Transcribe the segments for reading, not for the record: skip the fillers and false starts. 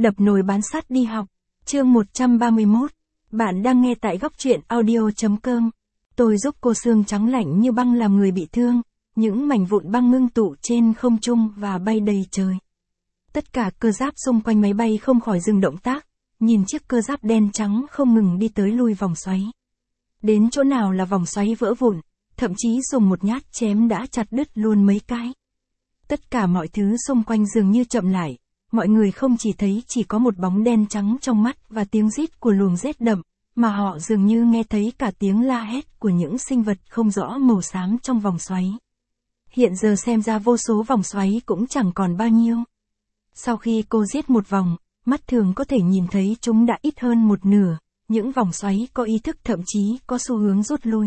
Đập nồi bán sắt đi học. Chương 131. Bạn đang nghe tại góc truyện audio.com. Tôi giúp cô xương trắng lạnh như băng làm người bị thương, những mảnh vụn băng ngưng tụ trên không trung và bay đầy trời. Tất cả cơ giáp xung quanh máy bay không khỏi dừng động tác, nhìn chiếc cơ giáp đen trắng không ngừng đi tới lui vòng xoáy. Đến chỗ nào là vòng xoáy vỡ vụn, thậm chí dùng một nhát chém đã chặt đứt luôn mấy cái. Tất cả mọi thứ xung quanh dường như chậm lại, mọi người không chỉ thấy chỉ có một bóng đen trắng trong mắt và tiếng rít của luồng rét đậm, mà họ dường như nghe thấy cả tiếng la hét của những sinh vật không rõ màu xám trong vòng xoáy. Hiện giờ xem ra vô số vòng xoáy cũng chẳng còn bao nhiêu. Sau khi cô giết một vòng, mắt thường có thể nhìn thấy chúng đã ít hơn một nửa, những vòng xoáy có ý thức thậm chí có xu hướng rút lui.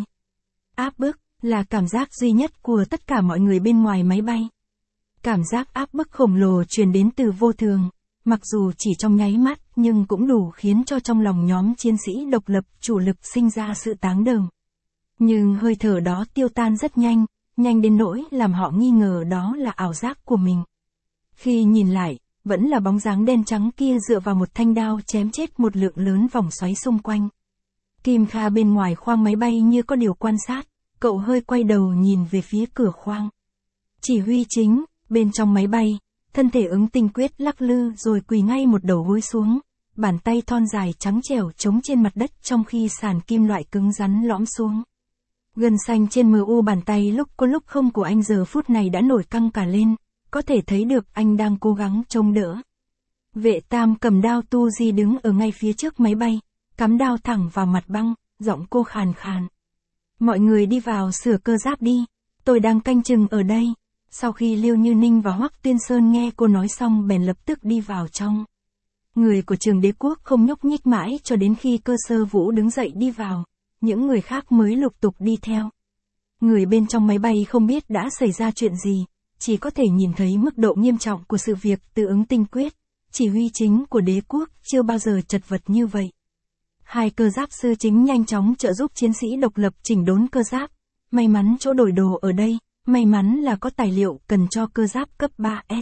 Áp bức là cảm giác duy nhất của tất cả mọi người bên ngoài máy bay. Cảm giác áp bức khổng lồ truyền đến từ vô thường, mặc dù chỉ trong nháy mắt nhưng cũng đủ khiến cho trong lòng nhóm chiến sĩ độc lập chủ lực sinh ra sự táng đờm. Nhưng hơi thở đó tiêu tan rất nhanh, nhanh đến nỗi làm họ nghi ngờ đó là ảo giác của mình. Khi nhìn lại, vẫn là bóng dáng đen trắng kia dựa vào một thanh đao chém chết một lượng lớn vòng xoáy xung quanh. Kim Kha bên ngoài khoang máy bay như có điều quan sát, cậu hơi quay đầu nhìn về phía cửa khoang. Chỉ huy chính, bên trong máy bay, thân thể Ứng Tinh Quyết lắc lư rồi quỳ ngay một đầu gối xuống, bàn tay thon dài trắng trẻo chống trên mặt đất trong khi sàn kim loại cứng rắn lõm xuống. Gân xanh trên mu bàn tay lúc có lúc không của anh giờ phút này đã nổi căng cả lên, có thể thấy được anh đang cố gắng chống đỡ. Vệ Tam cầm đao tu di đứng ở ngay phía trước máy bay, cắm đao thẳng vào mặt băng, giọng cô khàn khàn. Mọi người đi vào sửa cơ giáp đi, tôi đang canh chừng ở đây. Sau khi Liêu Như Ninh và Hoắc Tuyên Sơn nghe cô nói xong bèn lập tức đi vào trong. Người của Trường Đế Quốc không nhúc nhích mãi cho đến khi Cơ Sơ Vũ đứng dậy đi vào, những người khác mới lục tục đi theo. Người bên trong máy bay không biết đã xảy ra chuyện gì, chỉ có thể nhìn thấy mức độ nghiêm trọng của sự việc từ Ứng Tinh Quyết, chỉ huy chính của đế quốc chưa bao giờ chật vật như vậy. Hai cơ giáp sư chính nhanh chóng trợ giúp chiến sĩ độc lập chỉnh đốn cơ giáp, may mắn chỗ đổi đồ ở đây. May mắn là có tài liệu cần cho cơ giáp cấp 3S.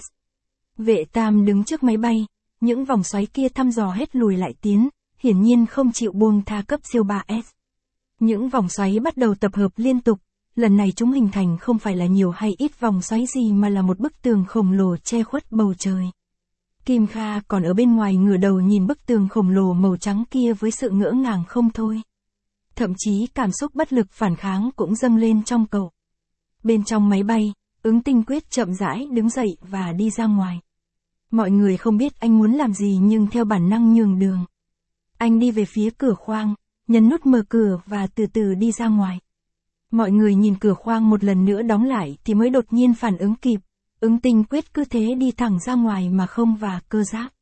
Vệ Tam đứng trước máy bay, những vòng xoáy kia thăm dò hết lùi lại tiến, hiển nhiên không chịu buông tha cấp siêu 3S. Những vòng xoáy bắt đầu tập hợp liên tục, lần này chúng hình thành không phải là nhiều hay ít vòng xoáy gì mà là một bức tường khổng lồ che khuất bầu trời. Kim Kha còn ở bên ngoài ngửa đầu nhìn bức tường khổng lồ màu trắng kia với sự ngỡ ngàng không thôi. Thậm chí cảm xúc bất lực phản kháng cũng dâng lên trong cậu. Bên trong máy bay, Ứng Tinh Quyết chậm rãi đứng dậy và đi ra ngoài. Mọi người không biết anh muốn làm gì nhưng theo bản năng nhường đường. Anh đi về phía cửa khoang, nhấn nút mở cửa và từ từ đi ra ngoài. Mọi người nhìn cửa khoang một lần nữa đóng lại thì mới đột nhiên phản ứng kịp. Ứng Tinh Quyết cứ thế đi thẳng ra ngoài mà không vào cơ giáp.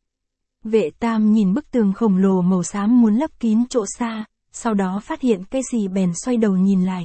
Vệ Tam nhìn bức tường khổng lồ màu xám muốn lấp kín chỗ xa, sau đó phát hiện cái gì bèn xoay đầu nhìn lại.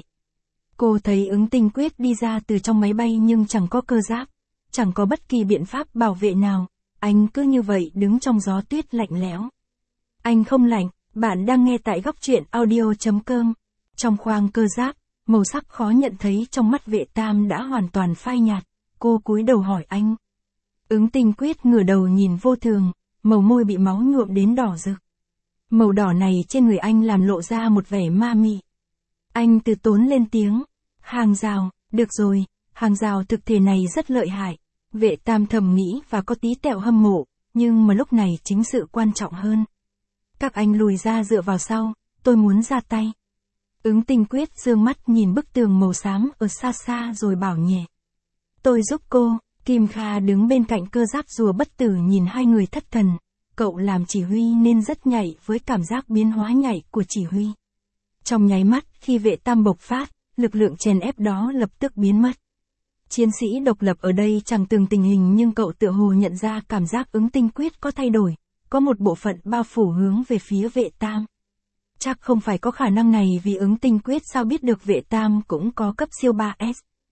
Cô thấy Ứng Tinh Quyết đi ra từ trong máy bay nhưng chẳng có cơ giáp, chẳng có bất kỳ biện pháp bảo vệ nào, anh cứ như vậy đứng trong gió tuyết lạnh lẽo. Anh không lạnh, bạn đang nghe tại góc truyện audio.com. Trong khoang cơ giáp, màu sắc khó nhận thấy trong mắt Vệ Tam đã hoàn toàn phai nhạt, cô cúi đầu hỏi anh. Ứng Tinh Quyết ngửa đầu nhìn vô thường, màu môi bị máu nhuộm đến đỏ rực. Màu đỏ này trên người anh làm lộ ra một vẻ ma mị. Anh từ tốn lên tiếng, hàng rào, được rồi, hàng rào thực thể này rất lợi hại. Vệ Tam thầm nghĩ và có tí tẹo hâm mộ, nhưng mà lúc này chính sự quan trọng hơn. Các anh lùi ra dựa vào sau, tôi muốn ra tay. Ứng Tinh Quyết dương mắt nhìn bức tường màu xám ở xa xa rồi bảo nhẹ. Tôi giúp cô. Kim Kha đứng bên cạnh cơ giáp rùa bất tử nhìn hai người thất thần, cậu làm chỉ huy nên rất nhạy với cảm giác biến hóa nhạy của chỉ huy. Trong nháy mắt khi Vệ Tam bộc phát, lực lượng chèn ép đó lập tức biến mất. Chiến sĩ độc lập ở đây chẳng từng tình hình nhưng cậu tựa hồ nhận ra cảm giác Ứng Tinh Quyết có thay đổi, có một bộ phận bao phủ hướng về phía Vệ Tam. Chắc không phải có khả năng này vì Ứng Tinh Quyết sao biết được Vệ Tam cũng có cấp siêu 3S.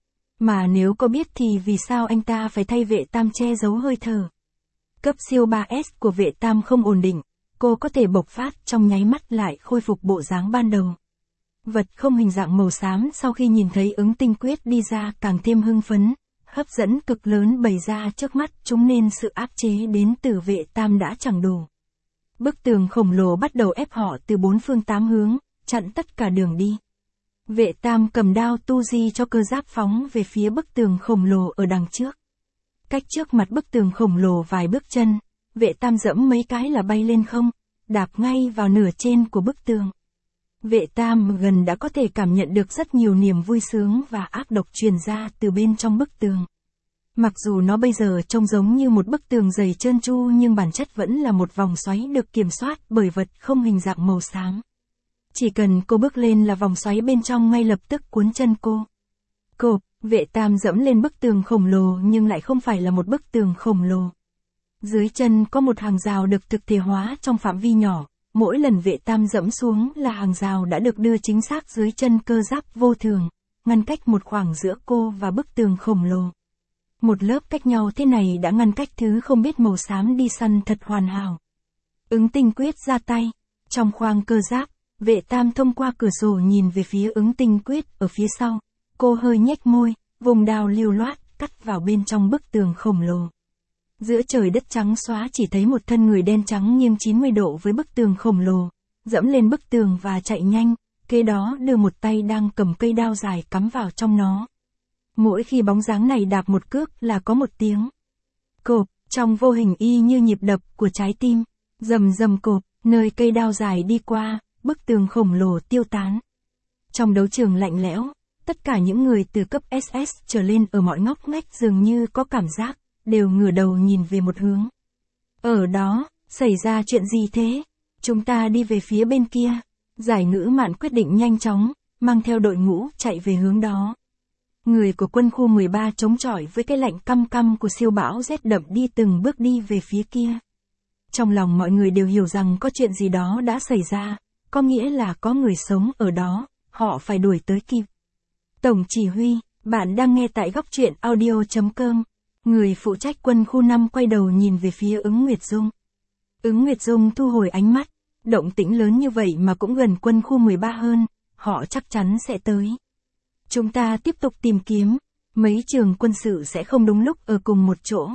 Mà nếu có biết thì vì sao anh ta phải thay Vệ Tam che giấu hơi thở. Cấp siêu 3S của Vệ Tam không ổn định, cô có thể bộc phát trong nháy mắt lại khôi phục bộ dáng ban đầu. Vật không hình dạng màu xám sau khi nhìn thấy Ứng Tinh Quyết đi ra càng thêm hưng phấn, hấp dẫn cực lớn bày ra trước mắt chúng nên sự áp chế đến từ Vệ Tam đã chẳng đủ. Bức tường khổng lồ bắt đầu ép họ từ bốn phương tám hướng, chặn tất cả đường đi. Vệ Tam cầm đao tu di cho cơ giáp phóng về phía bức tường khổng lồ ở đằng trước. Cách trước mặt bức tường khổng lồ vài bước chân, Vệ Tam dẫm mấy cái là bay lên không, đạp ngay vào nửa trên của bức tường. Vệ Tam gần đã có thể cảm nhận được rất nhiều niềm vui sướng và ác độc truyền ra từ bên trong bức tường. Mặc dù nó bây giờ trông giống như một bức tường dày trơn tru nhưng bản chất vẫn là một vòng xoáy được kiểm soát bởi vật không hình dạng màu xám. Chỉ cần cô bước lên là vòng xoáy bên trong ngay lập tức cuốn chân cô. Vệ Tam dẫm lên bức tường khổng lồ nhưng lại không phải là một bức tường khổng lồ. Dưới chân có một hàng rào được thực thể hóa trong phạm vi nhỏ, mỗi lần Vệ Tam dẫm xuống là hàng rào đã được đưa chính xác dưới chân cơ giáp vô thường, ngăn cách một khoảng giữa cô và bức tường khổng lồ. Một lớp cách nhau thế này đã ngăn cách thứ không biết màu xám đi săn thật hoàn hảo. Ứng Tinh Quyết ra tay, trong khoang cơ giáp, Vệ Tam thông qua cửa sổ nhìn về phía Ứng Tinh Quyết ở phía sau, cô hơi nhếch môi, vùng đao lưu loát, cắt vào bên trong bức tường khổng lồ. Giữa trời đất trắng xóa chỉ thấy một thân người đen trắng nghiêng 90 độ với bức tường khổng lồ, dẫm lên bức tường và chạy nhanh, kế đó đưa một tay đang cầm cây đao dài cắm vào trong nó. Mỗi khi bóng dáng này đạp một cước là có một tiếng cộp, trong vô hình y như nhịp đập của trái tim, rầm rầm cộp, nơi cây đao dài đi qua, bức tường khổng lồ tiêu tán. Trong đấu trường lạnh lẽo, tất cả những người từ cấp SS trở lên ở mọi ngóc ngách dường như có cảm giác, đều ngửa đầu nhìn về một hướng. Ở đó, xảy ra chuyện gì thế? Chúng ta đi về phía bên kia. Giải Ngữ Mạn quyết định nhanh chóng, mang theo đội ngũ chạy về hướng đó. Người của quân khu 13 chống chọi với cái lạnh căm căm của siêu bão rét đậm đi từng bước đi về phía kia. Trong lòng mọi người đều hiểu rằng có chuyện gì đó đã xảy ra, có nghĩa là có người sống ở đó, họ phải đuổi tới kịp. Tổng chỉ huy, bạn đang nghe tại góc truyện audio.com. Người phụ trách quân khu 5 quay đầu nhìn về phía Ứng Nguyệt Dung. Ứng Nguyệt Dung thu hồi ánh mắt, động tĩnh lớn như vậy mà cũng gần quân khu 13 hơn, họ chắc chắn sẽ tới. Chúng ta tiếp tục tìm kiếm, mấy trường quân sự sẽ không đúng lúc ở cùng một chỗ.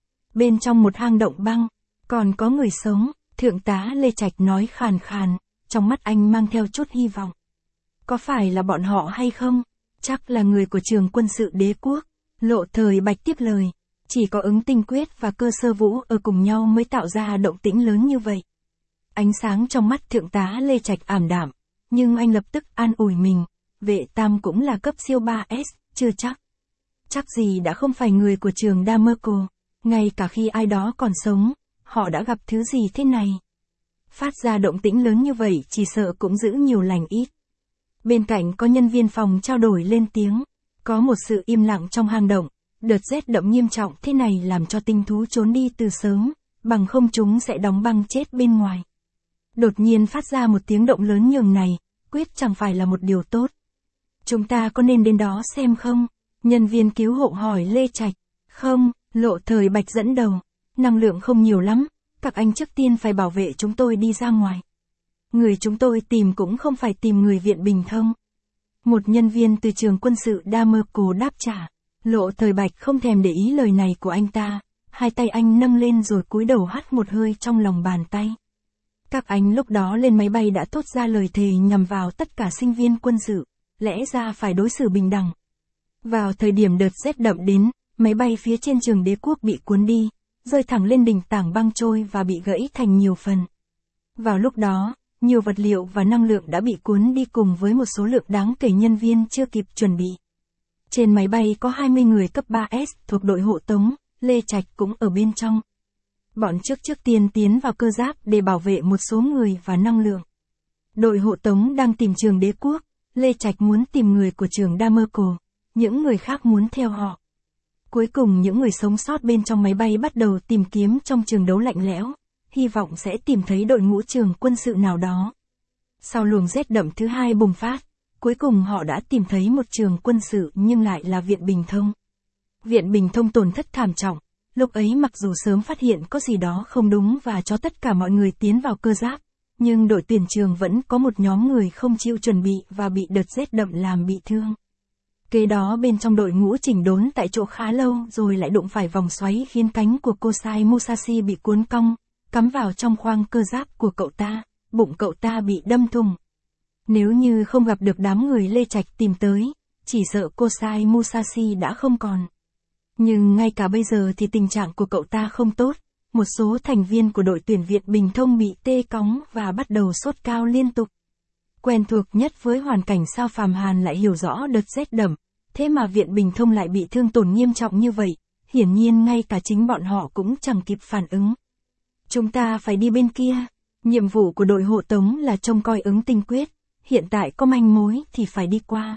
Bên trong một hang động băng, còn có người sống, Thượng tá Lê Trạch nói khàn khàn, trong mắt anh mang theo chút hy vọng. Có phải là bọn họ hay không? Chắc là người của trường quân sự Đế Quốc. Lộ Thời Bạch tiếp lời, chỉ có Ứng Tinh Quyết và Cơ Sơ Vũ ở cùng nhau mới tạo ra động tĩnh lớn như vậy. Ánh sáng trong mắt Thượng tá Lê Trạch ảm đạm, nhưng anh lập tức an ủi mình, Vệ Tam cũng là cấp siêu 3S, chưa chắc. Chắc gì đã không phải người của trường Damerco, ngay cả khi ai đó còn sống, họ đã gặp thứ gì thế này. Phát ra động tĩnh lớn như vậy chỉ sợ cũng giữ nhiều lành ít. Bên cạnh có nhân viên phòng trao đổi lên tiếng, có một sự im lặng trong hang động, đợt rét đậm nghiêm trọng thế này làm cho tinh thú trốn đi từ sớm, bằng không chúng sẽ đóng băng chết bên ngoài. Đột nhiên phát ra một tiếng động lớn nhường này, quyết chẳng phải là một điều tốt. Chúng ta có nên đến đó xem không? Nhân viên cứu hộ hỏi Lê Trạch. Không, Lộ Thời Bạch dẫn đầu. Năng lượng không nhiều lắm, các anh trước tiên phải bảo vệ chúng tôi đi ra ngoài. Người chúng tôi tìm cũng không phải tìm người viện Bình Thông. Một nhân viên từ trường quân sự Damerco đáp trả. Lộ Thời Bạch không thèm để ý lời này của anh ta, hai tay anh nâng lên rồi cúi đầu hắt một hơi trong lòng bàn tay. Các anh lúc đó lên máy bay đã thốt ra lời thề nhằm vào tất cả sinh viên quân sự, lẽ ra phải đối xử bình đẳng. Vào thời điểm đợt rét đậm đến, máy bay phía trên trường Đế Quốc bị cuốn đi, rơi thẳng lên đỉnh tảng băng trôi và bị gãy thành nhiều phần. Vào lúc đó, nhiều vật liệu và năng lượng đã bị cuốn đi cùng với một số lượng đáng kể nhân viên chưa kịp chuẩn bị. Trên máy bay có 20 người cấp 3S thuộc đội hộ tống, Lê Trạch cũng ở bên trong. Bọn trước tiên tiến vào cơ giáp để bảo vệ một số người và năng lượng. Đội hộ tống đang tìm trường Đế Quốc, Lê Trạch muốn tìm người của trường Damerco, những người khác muốn theo họ. Cuối cùng những người sống sót bên trong máy bay bắt đầu tìm kiếm trong trường đấu lạnh lẽo, hy vọng sẽ tìm thấy đội ngũ trường quân sự nào đó. Sau luồng rét đậm thứ hai bùng phát, cuối cùng họ đã tìm thấy một trường quân sự nhưng lại là Viện Bình Thông. Viện Bình Thông tổn thất thảm trọng, lúc ấy mặc dù sớm phát hiện có gì đó không đúng và cho tất cả mọi người tiến vào cơ giáp, nhưng đội tuyển trường vẫn có một nhóm người không chịu chuẩn bị và bị đợt rét đậm làm bị thương. Kế đó bên trong đội ngũ chỉnh đốn tại chỗ khá lâu rồi lại đụng phải vòng xoáy khiến cánh của Kosai Musashi bị cuốn cong, cắm vào trong khoang cơ giáp của cậu ta, bụng cậu ta bị đâm thủng. Nếu như không gặp được đám người Lê Trạch tìm tới, chỉ sợ Kosai Musashi đã không còn. Nhưng ngay cả bây giờ thì tình trạng của cậu ta không tốt, một số thành viên của đội tuyển Việt Bình Thông bị tê cóng và bắt đầu sốt cao liên tục. Quen thuộc nhất với hoàn cảnh sao Phàm Hàn lại hiểu rõ đợt rét đậm, thế mà Viện Bình Thông lại bị thương tổn nghiêm trọng như vậy, hiển nhiên ngay cả chính bọn họ cũng chẳng kịp phản ứng. Chúng ta phải đi bên kia, nhiệm vụ của đội hộ tống là trông coi ứng tinh quyết, hiện tại có manh mối thì phải đi qua.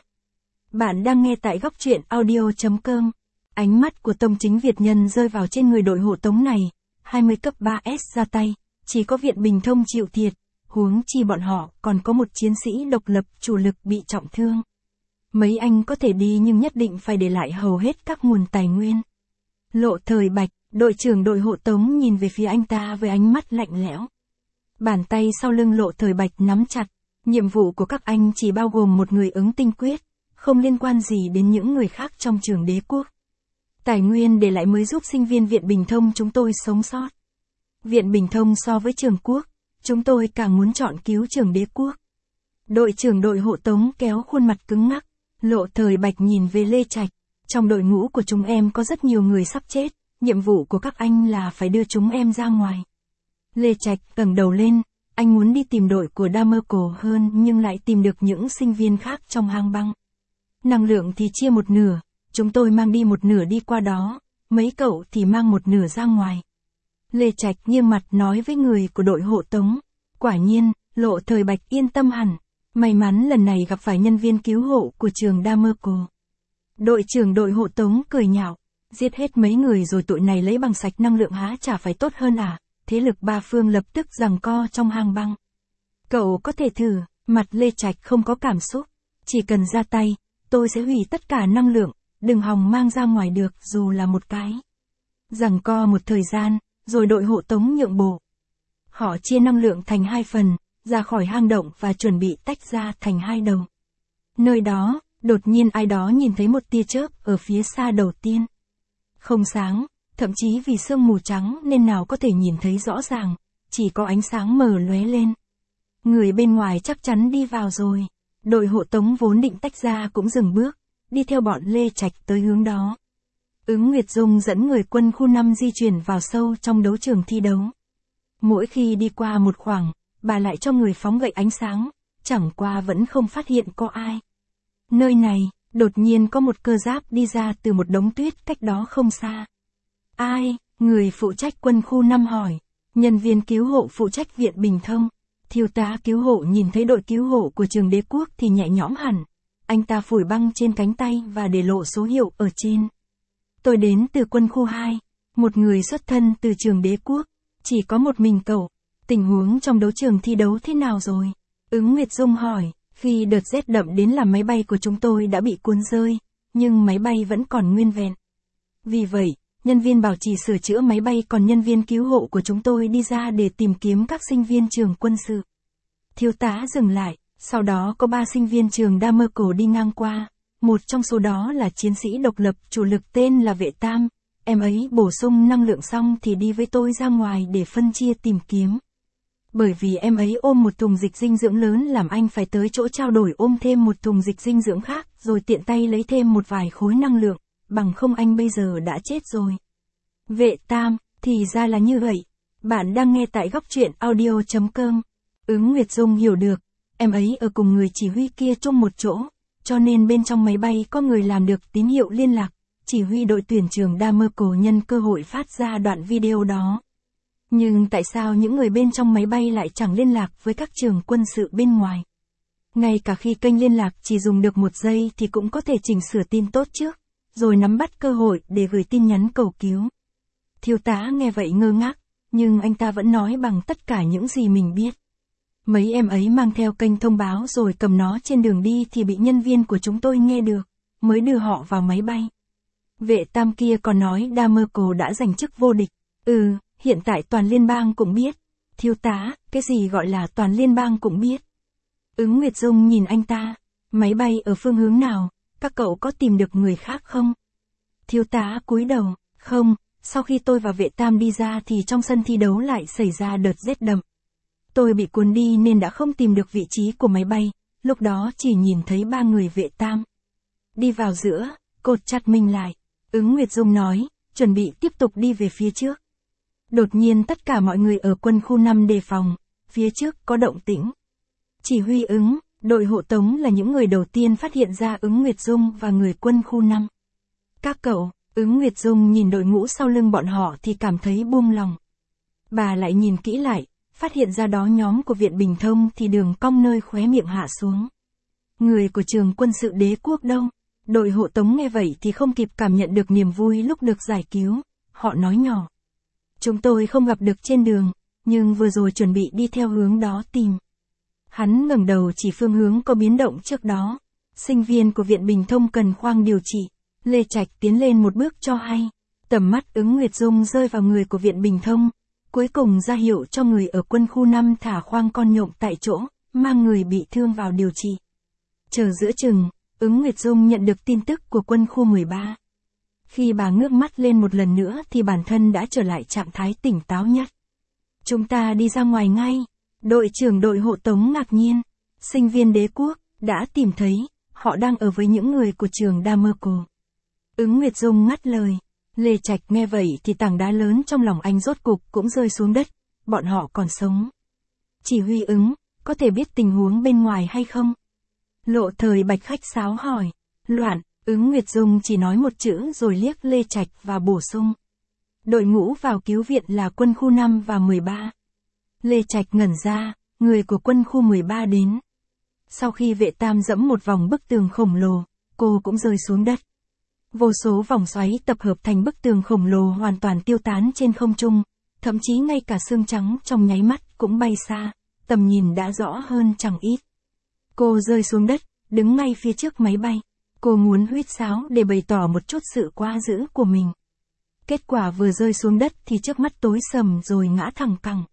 Bạn đang nghe tại góc truyện audio.com. Ánh mắt của Tông Chính Việt Nhân rơi vào trên người đội hộ tống này, 20 cấp 3S ra tay, chỉ có Viện Bình Thông chịu thiệt, huống chi bọn họ còn có một chiến sĩ độc lập chủ lực bị trọng thương. Mấy anh có thể đi nhưng nhất định phải để lại hầu hết các nguồn tài nguyên. Lộ Thời Bạch, đội trưởng đội hộ tống nhìn về phía anh ta với ánh mắt lạnh lẽo. Bàn tay sau lưng Lộ Thời Bạch nắm chặt, nhiệm vụ của các anh chỉ bao gồm một người ứng tinh quyết, không liên quan gì đến những người khác trong trường đế quốc. Tài nguyên để lại mới giúp sinh viên Viện Bình Thông chúng tôi sống sót. Viện Bình Thông so với trường quốc, chúng tôi càng muốn chọn cứu trường đế quốc. Đội trưởng đội hộ tống kéo khuôn mặt cứng ngắc, Lộ Thời Bạch nhìn về Lê Trạch. Trong đội ngũ của chúng em có rất nhiều người sắp chết, nhiệm vụ của các anh là phải đưa chúng em ra ngoài. Lê Trạch ngẩng đầu lên, anh muốn đi tìm đội của Damerco hơn nhưng lại tìm được những sinh viên khác trong hang băng. Năng lượng thì chia một nửa, chúng tôi mang đi một nửa đi qua đó, mấy cậu thì mang một nửa ra ngoài. Lê Trạch nghiêng mặt nói với người của đội hộ tống. Quả nhiên, Lộ Thời Bạch yên tâm hẳn. May mắn lần này gặp phải nhân viên cứu hộ của trường Damerco. Đội trưởng đội hộ tống cười nhạo. Giết hết mấy người rồi tụi này lấy bằng sạch năng lượng há chả phải tốt hơn à? Thế lực ba phương lập tức giằng co trong hang băng. Cậu có thể thử, mặt Lê Trạch không có cảm xúc. Chỉ cần ra tay, tôi sẽ hủy tất cả năng lượng, đừng hòng mang ra ngoài được dù là một cái. Giằng co một thời gian, rồi đội hộ tống nhượng bộ. Họ chia năng lượng thành hai phần, ra khỏi hang động và chuẩn bị tách ra thành hai đầu. Nơi đó, đột nhiên ai đó nhìn thấy một tia chớp ở phía xa đầu tiên. Không sáng, thậm chí vì sương mù trắng nên nào có thể nhìn thấy rõ ràng, chỉ có ánh sáng mờ lóe lên. Người bên ngoài chắc chắn đi vào rồi. Đội hộ tống vốn định tách ra cũng dừng bước, đi theo bọn Lê Trạch tới hướng đó. Ứng Nguyệt Dung dẫn người quân khu 5 di chuyển vào sâu trong đấu trường thi đấu. Mỗi khi đi qua một khoảng, bà lại cho người phóng gậy ánh sáng, chẳng qua vẫn không phát hiện có ai. Nơi này, đột nhiên có một cơ giáp đi ra từ một đống tuyết cách đó không xa. Ai? Người phụ trách quân khu 5 hỏi. Nhân viên cứu hộ phụ trách Viện Bình Thông. Thiếu tá cứu hộ nhìn thấy đội cứu hộ của trường đế quốc thì nhẹ nhõm hẳn. Anh ta phủi băng trên cánh tay và để lộ số hiệu ở trên. Tôi đến từ quân khu 2, một người xuất thân từ trường đế quốc, chỉ có một mình cậu. Tình huống trong đấu trường thi đấu thế nào rồi? Ứng Nguyệt Dung hỏi, khi đợt rét đậm đến làm máy bay của chúng tôi đã bị cuốn rơi, nhưng máy bay vẫn còn nguyên vẹn. Vì vậy, nhân viên bảo trì sửa chữa máy bay còn nhân viên cứu hộ của chúng tôi đi ra để tìm kiếm các sinh viên trường quân sự. Thiếu tá dừng lại, sau đó có 3 sinh viên trường Damerco đi ngang qua, một trong số đó là chiến sĩ độc lập chủ lực tên là Vệ Tam. Em ấy bổ sung năng lượng xong thì đi với tôi ra ngoài để phân chia tìm kiếm. Bởi vì em ấy ôm một thùng dịch dinh dưỡng lớn làm anh phải tới chỗ trao đổi ôm thêm một thùng dịch dinh dưỡng khác rồi tiện tay lấy thêm một vài khối năng lượng, bằng không anh bây giờ đã chết rồi. Vệ Tam, thì ra là như vậy. Bạn đang nghe tại góc truyện audio.com. Ứng Nguyệt Dung hiểu được, em ấy ở cùng người chỉ huy kia chung một chỗ, cho nên bên trong máy bay có người làm được tín hiệu liên lạc, chỉ huy đội tuyển trường Damerco nhân cơ hội phát ra đoạn video đó. Nhưng tại sao những người bên trong máy bay lại chẳng liên lạc với các trường quân sự bên ngoài? Ngay cả khi kênh liên lạc chỉ dùng được 1 giây thì cũng có thể chỉnh sửa tin tốt trước, rồi nắm bắt cơ hội để gửi tin nhắn cầu cứu. Thiếu tá nghe vậy ngơ ngác, nhưng anh ta vẫn nói bằng tất cả những gì mình biết. Mấy em ấy mang theo kênh thông báo rồi cầm nó trên đường đi thì bị nhân viên của chúng tôi nghe được, mới đưa họ vào máy bay. Vệ Tam kia còn nói Damerco đã giành chức vô địch. Hiện tại toàn liên bang cũng biết. Thiếu tá, cái gì gọi là toàn liên bang cũng biết? Ứng Nguyệt Dung nhìn anh ta. Máy bay ở phương hướng nào? các cậu có tìm được người khác không? Thiếu tá cúi đầu, không, sau khi tôi và vệ tam đi ra thì trong sân thi đấu lại xảy ra đợt rét đậm. Tôi bị cuốn đi nên đã không tìm được vị trí của máy bay, lúc đó chỉ nhìn thấy 3 người vệ tam. Đi vào giữa, cột chặt mình lại. Ứng Nguyệt Dung nói, chuẩn bị tiếp tục đi về phía trước. Đột nhiên tất cả mọi người ở quân khu 5 đề phòng, phía trước có động tĩnh. Chỉ huy Ứng, đội hộ tống là những người đầu tiên phát hiện ra Ứng Nguyệt Dung và người quân khu 5. Các cậu, Ứng Nguyệt Dung nhìn đội ngũ sau lưng bọn họ thì cảm thấy buông lòng. Bà lại nhìn kỹ lại, phát hiện ra đó nhóm của Viện Bình Thông thì đường cong nơi khóe miệng hạ xuống. Người của trường quân sự Đế Quốc đâu? Đội hộ tống nghe vậy thì không kịp cảm nhận được niềm vui lúc được giải cứu, họ nói nhỏ. Chúng tôi không gặp được trên đường, nhưng vừa rồi chuẩn bị đi theo hướng đó tìm. Hắn ngẩng đầu chỉ phương hướng có biến động trước đó. Sinh viên của Viện Bình Thông cần khoang điều trị. Lê Trạch tiến lên một bước cho hay. Tầm mắt Ứng Nguyệt Dung rơi vào người của Viện Bình Thông. Cuối cùng ra hiệu cho người ở quân khu 5 thả khoang con nhộng tại chỗ, mang người bị thương vào điều trị. Chờ giữa chừng, Ứng Nguyệt Dung nhận được tin tức của quân khu 13. Khi bà ngước mắt lên một lần nữa thì bản thân đã trở lại trạng thái tỉnh táo nhất. Chúng ta đi ra ngoài ngay. Đội trưởng đội hộ tống ngạc nhiên. Sinh viên Đế Quốc, đã tìm thấy, họ đang ở với những người của trường Damerco. Ứng Nguyệt Dung ngắt lời. Lê Trạch nghe vậy thì tảng đá lớn trong lòng anh rốt cục cũng rơi xuống đất. Bọn họ còn sống. Chỉ huy Ứng, có thể biết tình huống bên ngoài hay không? Lộ Thời Bạch khách sáo hỏi. Loạn. Ứng Nguyệt Dung chỉ nói một chữ rồi liếc Lê Trạch và bổ sung. Đội ngũ vào cứu viện là quân khu 5 và 13. Lê Trạch ngẩn ra, người của quân khu 13 đến. Sau khi vệ tam dẫm một vòng bức tường khổng lồ, cô cũng rơi xuống đất. Vô số vòng xoáy tập hợp thành bức tường khổng lồ hoàn toàn tiêu tán trên không trung, thậm chí ngay cả xương trắng trong nháy mắt cũng bay xa, tầm nhìn đã rõ hơn chẳng ít. Cô rơi xuống đất, đứng ngay phía trước máy bay. Cô muốn huýt sáo để bày tỏ một chút sự quá dữ của mình. Kết quả vừa rơi xuống đất thì trước mắt tối sầm rồi ngã thẳng cẳng.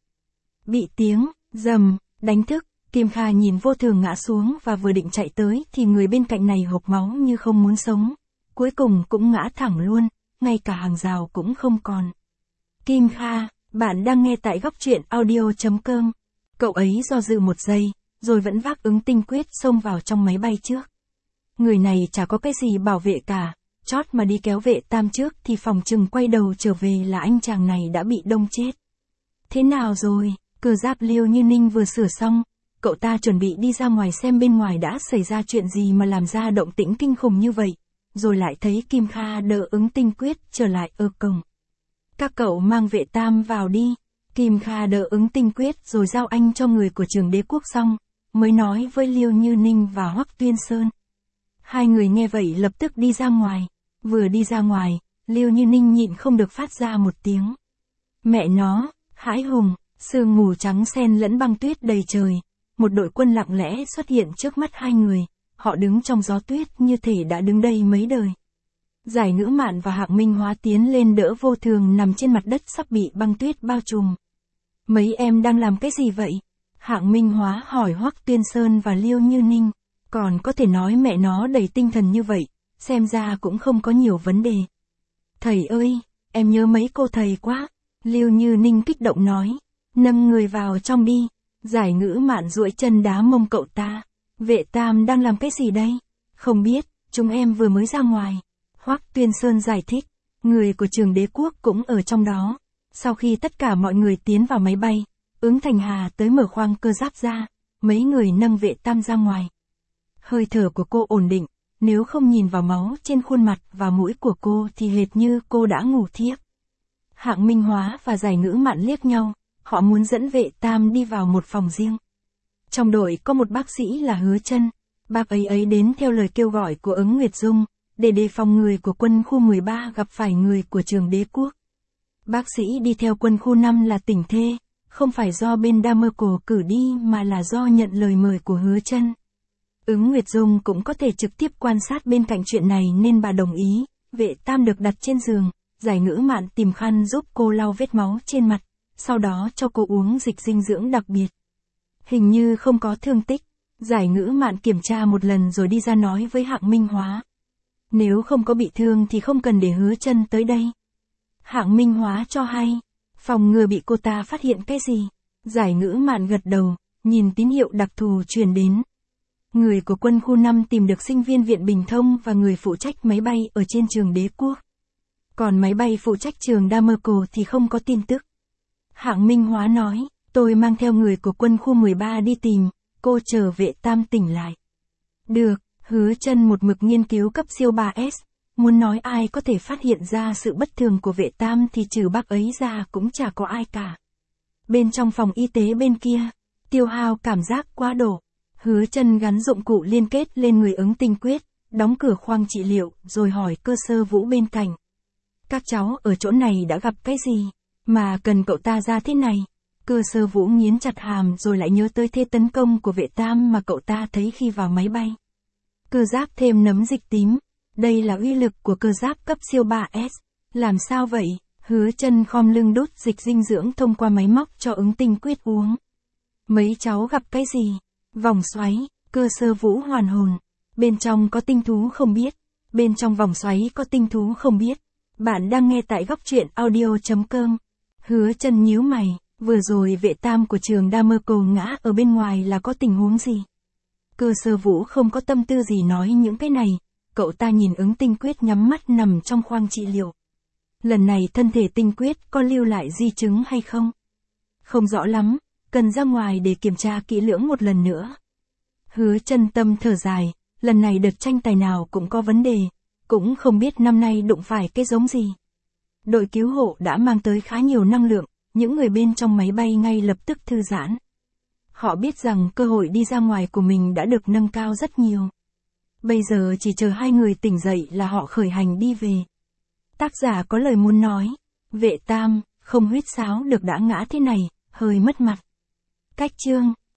Bị tiếng rầm đánh thức, Kim Kha nhìn Vô Thường ngã xuống và vừa định chạy tới thì người bên cạnh này hộc máu như không muốn sống. Cuối cùng cũng ngã thẳng luôn, ngay cả hàng rào cũng không còn. Kim Kha, bạn đang nghe tại góc truyện audio.com. Cậu ấy do dự một giây, rồi vẫn vác Ứng Tinh Quyết xông vào trong máy bay trước. Người này chả có cái gì bảo vệ cả, chót mà đi kéo vệ tam trước thì phòng chừng quay đầu trở về là anh chàng này đã bị đông chết. Thế nào rồi? Cờ giáp Liêu Như Ninh vừa sửa xong, cậu ta chuẩn bị đi ra ngoài xem bên ngoài đã xảy ra chuyện gì mà làm ra động tĩnh kinh khủng như vậy, rồi lại thấy Kim Kha đỡ Ứng Tinh Quyết trở lại ở cổng. Các cậu mang vệ tam vào đi. Kim Kha đỡ Ứng Tinh Quyết rồi giao anh cho người của trường Đế Quốc xong, mới nói với Liêu Như Ninh và Hoắc Tuyên Sơn. Hai người nghe vậy lập tức đi ra ngoài. Vừa đi ra ngoài, Liêu Như Ninh nhịn không được phát ra một tiếng. Mẹ nó, hãi hùng, sương mù trắng xen lẫn băng tuyết đầy trời. Một đội quân lặng lẽ xuất hiện trước mắt hai người. Họ đứng trong gió tuyết như thể đã đứng đây mấy đời. Giải Ngữ Mạn và Hạng Minh Hóa tiến lên đỡ Vô Thường nằm trên mặt đất sắp bị băng tuyết bao trùm. Mấy em đang làm cái gì vậy? Hạng Minh Hóa hỏi Hoắc Tuyên Sơn và Liêu Như Ninh. Còn có thể nói mẹ nó đầy tinh thần như vậy, xem ra cũng không có nhiều vấn đề. Thầy ơi, em nhớ mấy cô thầy quá. Liêu Như Ninh kích động nói. Nâng người vào trong đi. Giải Ngữ Mạn duỗi chân đá mông cậu ta. Vệ tam đang làm cái gì đây? Không biết, chúng em vừa mới ra ngoài. Hoắc Tuyên Sơn giải thích. Người của trường Đế Quốc cũng ở trong đó. Sau khi tất cả mọi người tiến vào máy bay, Ứng Thành Hà tới mở khoang cơ giáp ra. Mấy người nâng vệ tam ra ngoài. Hơi thở của cô ổn định, nếu không nhìn vào máu trên khuôn mặt và mũi của cô thì hệt như cô đã ngủ thiếp. Hạng Minh Hóa và Giải Ngữ Mạn liếc nhau, họ muốn dẫn vệ tam đi vào một phòng riêng. Trong đội có một bác sĩ là Hứa Chân, bác ấy đến theo lời kêu gọi của Ứng Nguyệt Dung, để đề phòng người của quân khu 13 gặp phải người của trường Đế Quốc. Bác sĩ đi theo quân khu 5 là Tỉnh Thê, không phải do bên Damerco cử đi mà là do nhận lời mời của Hứa Chân. Ứng Nguyệt Dung cũng có thể trực tiếp quan sát bên cạnh chuyện này nên bà đồng ý, vệ tam được đặt trên giường, Giải Ngữ Mạn tìm khăn giúp cô lau vết máu trên mặt, sau đó cho cô uống dịch dinh dưỡng đặc biệt. Hình như không có thương tích, Giải Ngữ Mạn kiểm tra một lần rồi đi ra nói với Hạng Minh Hóa, Nếu không có bị thương thì không cần để Hứa Chân tới đây. Hạng Minh Hóa cho hay, phòng ngừa bị cô ta phát hiện cái gì. Giải Ngữ Mạn gật đầu, nhìn tín hiệu đặc thù truyền đến. Người của quân khu 5 tìm được sinh viên Viện Bình Thông và người phụ trách máy bay ở trên trường Đế Quốc. Còn máy bay phụ trách trường Damerco thì không có tin tức. Hạng Minh Hóa nói, tôi mang theo người của quân khu 13 đi tìm, cô chờ Vệ Tam tỉnh lại. Được, Hứa Chân một mực nghiên cứu cấp siêu 3S, muốn nói ai có thể phát hiện ra sự bất thường của Vệ Tam thì trừ bác ấy ra cũng chả có ai cả. Bên trong phòng y tế bên kia, Tiêu Hao cảm giác quá độ. Hứa Chân gắn dụng cụ liên kết lên người ứng tinh quyết, đóng cửa khoang trị liệu, rồi hỏi Cơ Sơ Vũ bên cạnh. Các cháu ở chỗ này đã gặp cái gì, mà cần cậu ta ra thế này? Cơ Sơ Vũ nghiến chặt hàm rồi lại nhớ tới thế tấn công của Vệ Tam mà cậu ta thấy khi vào máy bay. Cơ giáp thêm nấm dịch tím. Đây là uy lực của cơ giáp cấp siêu 3S. Làm sao vậy? Hứa Chân khom lưng đút dịch dinh dưỡng thông qua máy móc cho ứng tinh quyết uống. Mấy cháu gặp cái gì? Vòng xoáy. Cơ Sơ Vũ hoàn hồn. Bên trong có tinh thú không biết. Bên trong vòng xoáy có tinh thú không biết. Bạn đang nghe tại góc truyện audio.com. Hứa Chân nhíu mày. Vừa rồi Vệ Tam của trường Damerco ngã ở bên ngoài là có tình huống gì? Cơ Sơ Vũ không có tâm tư gì nói những cái này. Cậu ta nhìn ứng tinh quyết nhắm mắt nằm trong khoang trị liệu. Lần này thân thể tinh quyết có lưu lại di chứng hay không? Không rõ lắm, cần ra ngoài để kiểm tra kỹ lưỡng một lần nữa. Hứa Chân tâm thở dài, lần này đợt tranh tài nào cũng có vấn đề, cũng không biết năm nay đụng phải cái giống gì. Đội cứu hộ đã mang tới khá nhiều năng lượng, những người bên trong máy bay ngay lập tức thư giãn. Họ biết rằng cơ hội đi ra ngoài của mình đã được nâng cao rất nhiều. Bây giờ chỉ chờ hai người tỉnh dậy là họ khởi hành đi về. Tác giả có lời muốn nói, Vệ Tam, không huýt sáo được đã ngã thế này, hơi mất mặt. Cách chương